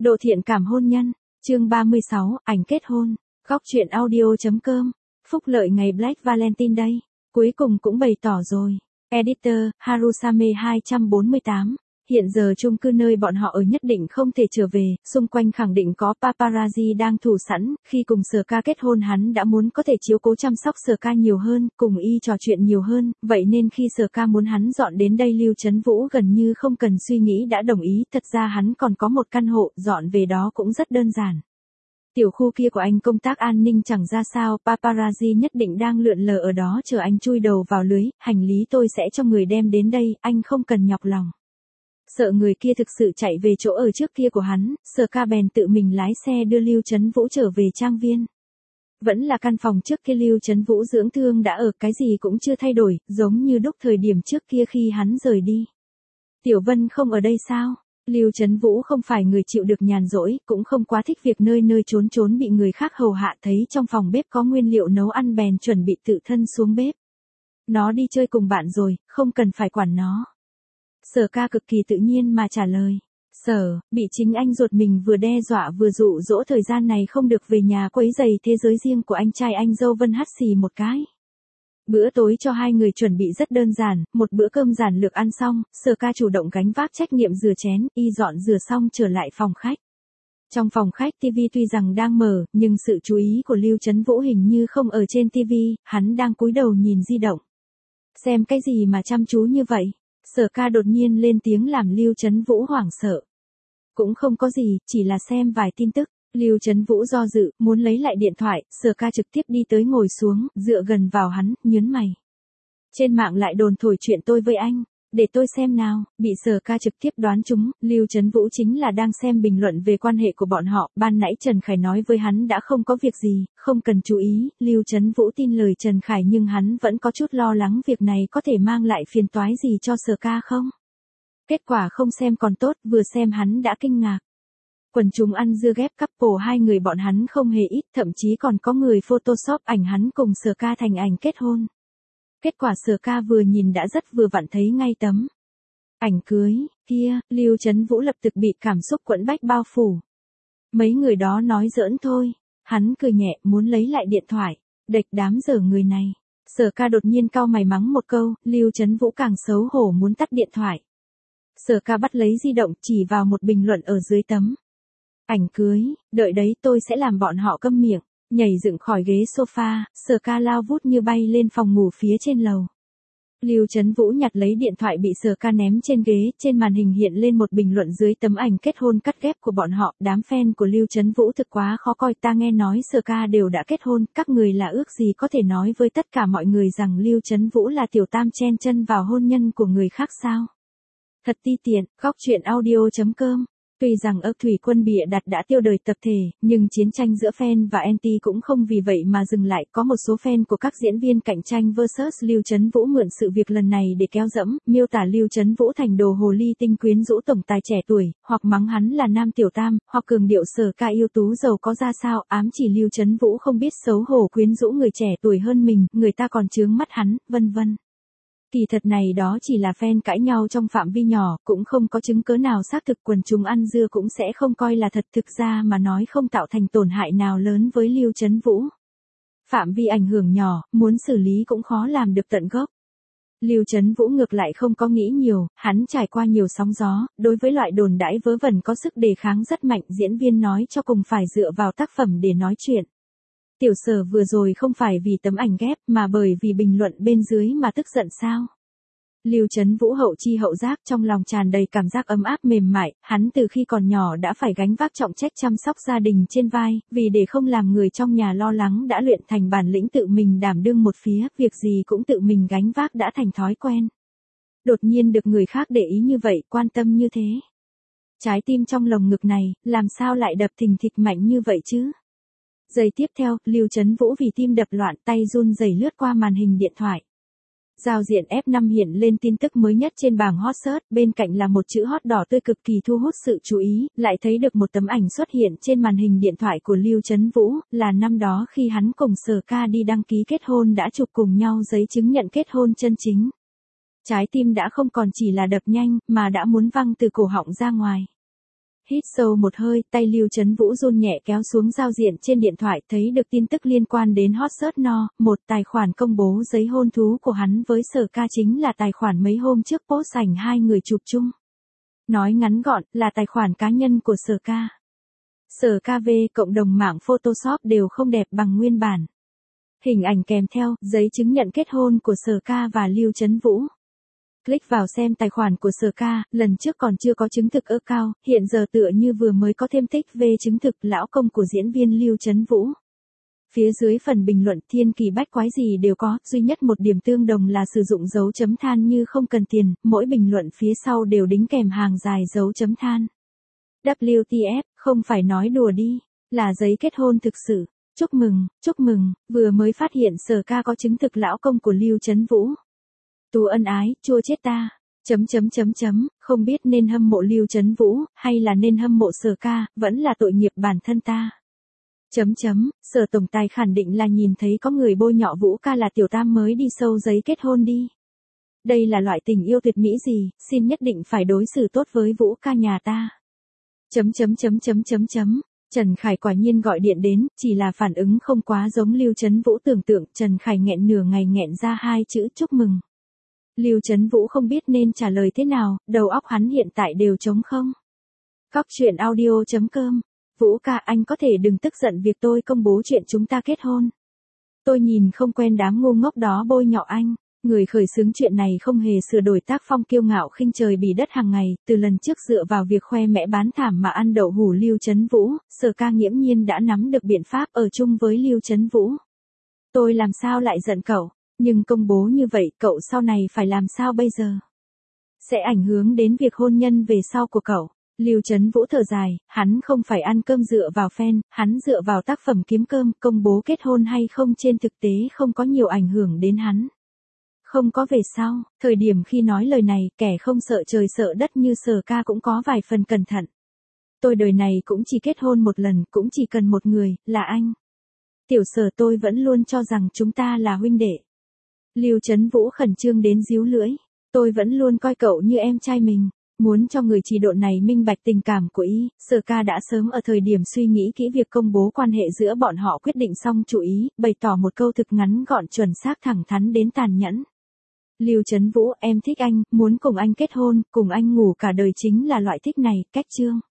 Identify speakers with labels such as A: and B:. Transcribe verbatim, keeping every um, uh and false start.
A: Độ thiện cảm hôn nhân, chương ba mươi sáu, ảnh kết hôn, góc truyện audio.com, phúc lợi ngày Black Valentine Day, cuối cùng cũng bày tỏ rồi. Editor, Harusame hai bốn tám, hiện giờ chung cư nơi bọn họ ở nhất định không thể trở về, xung quanh khẳng định có paparazzi đang thủ sẵn, khi cùng Sở Ca kết hôn hắn đã muốn có thể chiếu cố chăm sóc Sở Ca nhiều hơn, cùng y trò chuyện nhiều hơn, vậy nên khi Sở Ca muốn hắn dọn đến đây Lưu Chấn Vũ gần như không cần suy nghĩ đã đồng ý, thật ra hắn còn có một căn hộ, dọn về đó cũng rất đơn giản. Tiểu khu kia của anh công tác an ninh chẳng ra sao, paparazzi nhất định đang lượn lờ ở đó chờ anh chui đầu vào lưới, hành lý tôi sẽ cho người đem đến đây, anh không cần nhọc lòng. Sợ người kia thực sự chạy về chỗ ở trước kia của hắn, Sở Ca bèn tự mình lái xe đưa Lưu Chấn Vũ trở về trang viên. Vẫn là căn phòng trước kia Lưu Chấn Vũ dưỡng thương đã ở, cái gì cũng chưa thay đổi, giống như đúc thời điểm trước kia khi hắn rời đi. Tiểu Vân không ở đây sao? Lưu Chấn Vũ không phải người chịu được nhàn rỗi, cũng không quá thích việc nơi nơi trốn trốn bị người khác hầu hạ, thấy trong phòng bếp có nguyên liệu nấu ăn bèn chuẩn bị tự thân xuống bếp. Nó đi chơi cùng bạn rồi, không cần phải quản nó. Sở Ca cực kỳ tự nhiên mà trả lời. Sở, bị chính anh ruột mình vừa đe dọa vừa dụ dỗ thời gian này không được về nhà quấy rầy thế giới riêng của anh trai anh dâu Vân hắt xì một cái. Bữa tối cho hai người chuẩn bị rất đơn giản, một bữa cơm giản lược ăn xong, Sở Ca chủ động gánh vác trách nhiệm rửa chén, y dọn rửa xong trở lại phòng khách. Trong phòng khách tivi tuy rằng đang mở, nhưng sự chú ý của Lưu Chấn Vũ hình như không ở trên tivi, hắn đang cúi đầu nhìn di động. Xem cái gì mà chăm chú như vậy? Sở Ca đột nhiên lên tiếng làm Lưu Chấn Vũ hoảng sợ. Cũng không có gì, chỉ là xem vài tin tức. Lưu Chấn Vũ do dự, muốn lấy lại điện thoại, Sở Ca trực tiếp đi tới ngồi xuống, dựa gần vào hắn, nhớn mày. Trên mạng lại đồn thổi chuyện tôi với anh, để tôi xem nào, bị Sở Ca trực tiếp đoán trúng, Lưu Chấn Vũ chính là đang xem bình luận về quan hệ của bọn họ, ban nãy Trần Khải nói với hắn đã không có việc gì, không cần chú ý, Lưu Chấn Vũ tin lời Trần Khải nhưng hắn vẫn có chút lo lắng việc này có thể mang lại phiền toái gì cho Sở Ca không. Kết quả không xem còn tốt, vừa xem hắn đã kinh ngạc. Quần chúng ăn dưa ghép couple hai người bọn hắn không hề ít, thậm chí còn có người photoshop ảnh hắn cùng Sở Ca thành ảnh kết hôn. Kết quả Sở Ca vừa nhìn đã rất vừa vặn thấy ngay tấm ảnh cưới kia, Lưu Chấn Vũ lập tức bị cảm xúc quẫn bách bao phủ. Mấy người đó nói giỡn thôi, hắn cười nhẹ muốn lấy lại điện thoại, đệch đám dở người này. Sở Ca đột nhiên cau mày mắng một câu, Lưu Chấn Vũ càng xấu hổ muốn tắt điện thoại. Sở Ca bắt lấy di động chỉ vào một bình luận ở dưới tấm ảnh cưới, đợi đấy tôi sẽ làm bọn họ câm miệng. Nhảy dựng khỏi ghế sofa, Sở Ca lao vút như bay lên phòng ngủ phía trên lầu. Lưu Chấn Vũ nhặt lấy điện thoại bị Sở Ca ném trên ghế, trên màn hình hiện lên một bình luận dưới tấm ảnh kết hôn cắt ghép của bọn họ, đám fan của Lưu Chấn Vũ thực quá khó coi, ta nghe nói Sở Ca đều đã kết hôn, các người là ước gì có thể nói với tất cả mọi người rằng Lưu Chấn Vũ là tiểu tam chen chân vào hôn nhân của người khác sao? Thật ti tiện, góc truyện audio.com. Tuy rằng ấp thủy quân bịa đặt đã tiêu đời tập thể, nhưng chiến tranh giữa fan và anti cũng không vì vậy mà dừng lại. Có một số fan của các diễn viên cạnh tranh versus Lưu Chấn Vũ mượn sự việc lần này để kéo dẫm, miêu tả Lưu Chấn Vũ thành đồ hồ ly tinh quyến rũ tổng tài trẻ tuổi, hoặc mắng hắn là nam tiểu tam, hoặc cường điệu Sở Ca yêu tú giàu có ra sao, ám chỉ Lưu Chấn Vũ không biết xấu hổ quyến rũ người trẻ tuổi hơn mình, người ta còn chướng mắt hắn, vân vân. Kỳ thật này đó chỉ là fan cãi nhau trong phạm vi nhỏ, cũng không có chứng cớ nào xác thực, quần chúng ăn dưa cũng sẽ không coi là thật, thực ra mà nói không tạo thành tổn hại nào lớn với Lưu Chấn Vũ. Phạm vi ảnh hưởng nhỏ, muốn xử lý cũng khó làm được tận gốc. Lưu Chấn Vũ ngược lại không có nghĩ nhiều, hắn trải qua nhiều sóng gió, đối với loại đồn đãi vớ vẩn có sức đề kháng rất mạnh, diễn viên nói cho cùng phải dựa vào tác phẩm để nói chuyện. Tiểu Sở vừa rồi không phải vì tấm ảnh ghép mà bởi vì bình luận bên dưới mà tức giận sao? Lưu Chấn Vũ hậu chi hậu giác, trong lòng tràn đầy cảm giác ấm áp mềm mại, hắn từ khi còn nhỏ đã phải gánh vác trọng trách chăm sóc gia đình trên vai, vì để không làm người trong nhà lo lắng đã luyện thành bản lĩnh tự mình đảm đương một phía, việc gì cũng tự mình gánh vác đã thành thói quen. Đột nhiên được người khác để ý như vậy, quan tâm như thế. Trái tim trong lồng ngực này, làm sao lại đập thình thịch mạnh như vậy chứ? Giây tiếp theo, Lưu Chấn Vũ vì tim đập loạn, tay run rẩy lướt qua màn hình điện thoại. Giao diện ép năm hiện lên tin tức mới nhất trên bảng hot search, bên cạnh là một chữ hot đỏ tươi cực kỳ thu hút sự chú ý, lại thấy được một tấm ảnh xuất hiện trên màn hình điện thoại của Lưu Chấn Vũ, là năm đó khi hắn cùng Sở Ca đi đăng ký kết hôn đã chụp cùng nhau giấy chứng nhận kết hôn chân chính. Trái tim đã không còn chỉ là đập nhanh, mà đã muốn văng từ cổ họng ra ngoài. Hít sâu một hơi, tay Lưu Chấn Vũ run nhẹ kéo xuống giao diện trên điện thoại, thấy được tin tức liên quan đến hot search no, một tài khoản công bố giấy hôn thú của hắn với Sở Ca chính là tài khoản mấy hôm trước post ảnh hai người chụp chung. Nói ngắn gọn, là tài khoản cá nhân của Sở Ca. Sở Ca về cộng đồng mạng Photoshop đều không đẹp bằng nguyên bản. Hình ảnh kèm theo, giấy chứng nhận kết hôn của Sở Ca và Lưu Chấn Vũ. Click vào xem tài khoản của Sở Ca, lần trước còn chưa có chứng thực account, hiện giờ tựa như vừa mới có thêm tích về chứng thực lão công của diễn viên Lưu Chấn Vũ. Phía dưới phần bình luận thiên kỳ bách quái gì đều có, duy nhất một điểm tương đồng là sử dụng dấu chấm than như không cần tiền, mỗi bình luận phía sau đều đính kèm hàng dài dấu chấm than. W T F, không phải nói đùa đi, là giấy kết hôn thực sự. Chúc mừng, chúc mừng, vừa mới phát hiện Sở Ca có chứng thực lão công của Lưu Chấn Vũ. Tú ân ái, chua chết ta. Chấm chấm chấm chấm, không biết nên hâm mộ Lưu Chấn Vũ, hay là nên hâm mộ Sở Ca, vẫn là tội nghiệp bản thân ta. Chấm chấm, Sở tổng tài khẳng định là nhìn thấy có người bôi nhọ Vũ ca là tiểu tam mới đi sâu giấy kết hôn đi. Đây là loại tình yêu tuyệt mỹ gì, xin nhất định phải đối xử tốt với Vũ ca nhà ta. Chấm chấm chấm chấm chấm chấm. Trần Khải quả nhiên gọi điện đến, chỉ là phản ứng không quá giống Lưu Chấn Vũ tưởng tượng, Trần Khải nghẹn nửa ngày nghẹn ra hai chữ chúc mừng. Lưu Chấn Vũ không biết nên trả lời thế nào, đầu óc hắn hiện tại đều trống không. Cóc truyện audio chấm com. Vũ ca, anh có thể đừng tức giận việc tôi công bố chuyện chúng ta kết hôn. Tôi nhìn không quen đám ngu ngốc đó bôi nhọ anh. Người khởi xướng chuyện này không hề sửa đổi tác phong kiêu ngạo khinh trời bỉ đất hàng ngày, từ lần trước dựa vào việc khoe mẽ bán thảm mà ăn đậu hủ Lưu Chấn Vũ, Sở Ca nghiễm nhiên đã nắm được biện pháp ở chung với Lưu Chấn Vũ. Tôi làm sao lại giận cậu, nhưng công bố như vậy cậu sau này phải làm sao bây giờ? Sẽ ảnh hưởng đến việc hôn nhân về sau của cậu. Lưu Chấn Vũ thở dài, hắn không phải ăn cơm dựa vào fan, hắn dựa vào tác phẩm kiếm cơm, công bố kết hôn hay không trên thực tế không có nhiều ảnh hưởng đến hắn. Không có về sau, thời điểm khi nói lời này, kẻ không sợ trời sợ đất như Sở Ca cũng có vài phần cẩn thận. Tôi đời này cũng chỉ kết hôn một lần, cũng chỉ cần một người, là anh. Tiểu Sở, tôi vẫn luôn cho rằng chúng ta là huynh đệ. Lưu Chấn Vũ khẩn trương đến díu lưỡi. Tôi vẫn luôn coi cậu như em trai mình. Muốn cho người chỉ độ này minh bạch tình cảm của y, Sở Ca đã sớm ở thời điểm suy nghĩ kỹ việc công bố quan hệ giữa bọn họ quyết định xong chủ ý, bày tỏ một câu thực ngắn gọn chuẩn xác thẳng thắn đến tàn nhẫn. Lưu Chấn Vũ, em thích anh, muốn cùng anh kết hôn, cùng anh ngủ cả đời chính là loại thích này, cách chương.